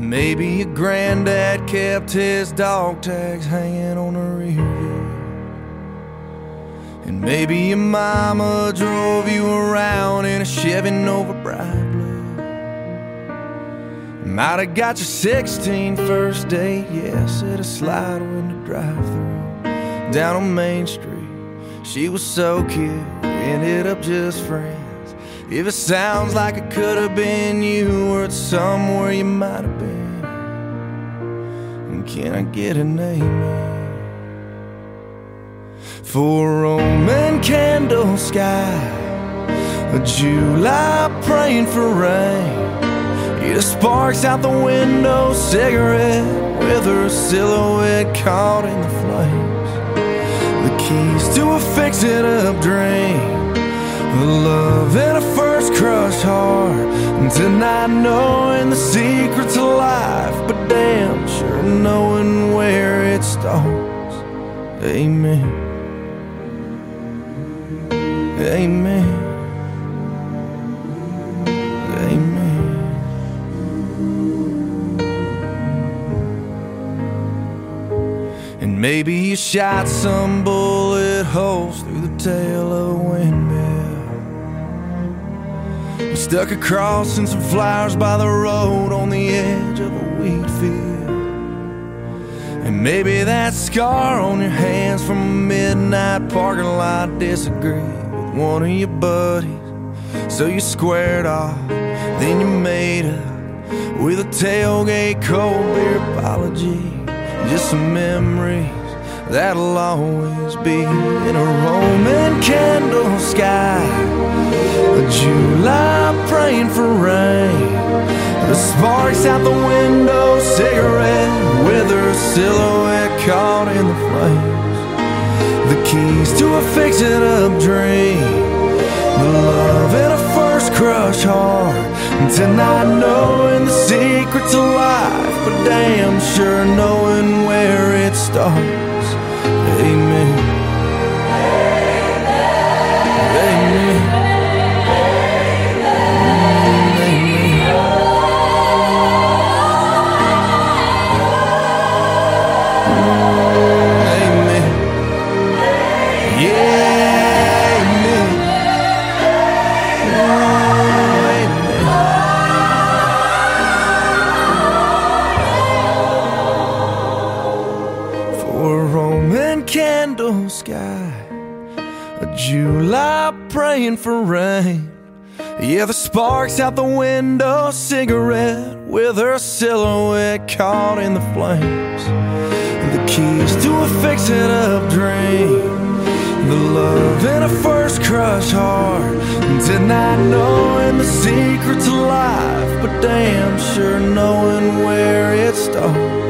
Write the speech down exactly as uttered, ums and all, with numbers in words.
Maybe your granddad kept his dog tags hanging on the rear view, and maybe your mama drove you around in a Chevy Nova bright blue. Might have got your sixteen first date, yes, at a slide window drive-through down on Main Street. She was so cute, we ended up just friends. If it sounds like it could have been you, or it's somewhere you might have been, and can I get an amen? For a Roman candle sky, a July praying for rain, yeah, the sparks out the window, cigarette with her silhouette caught in the flames, the keys to a fix-it-up dream, the love in a first crush heart, and tonight knowing the secrets of life, but damn sure knowing where it starts. Amen. Amen. Amen. And maybe you shot some bullet holes through the tail of a windmill, stuck a cross and some flowers by the road on the edge of a wheat field. And maybe that scar on your hands from a midnight parking lot disagreed with one of your buddies, so you squared off, then you made up with a tailgate cold beer apology. Just some memories that'll always be in a Roman candle sky, a July praying for rain, the sparks out the window, cigarette with her silhouette caught in the flames, the keys to a fix-it-up dream, the love in a first crush heart, and tonight knowing the secrets of life, but damn sure knowing where it starts. Amen. Amen. Candle sky, a July praying for rain, yeah, the sparks out the window, cigarette with her silhouette caught in the flames, the keys to a fix-it-up dream, the love in a first crush heart, and tonight knowing the secrets of life, but damn sure knowing where it starts.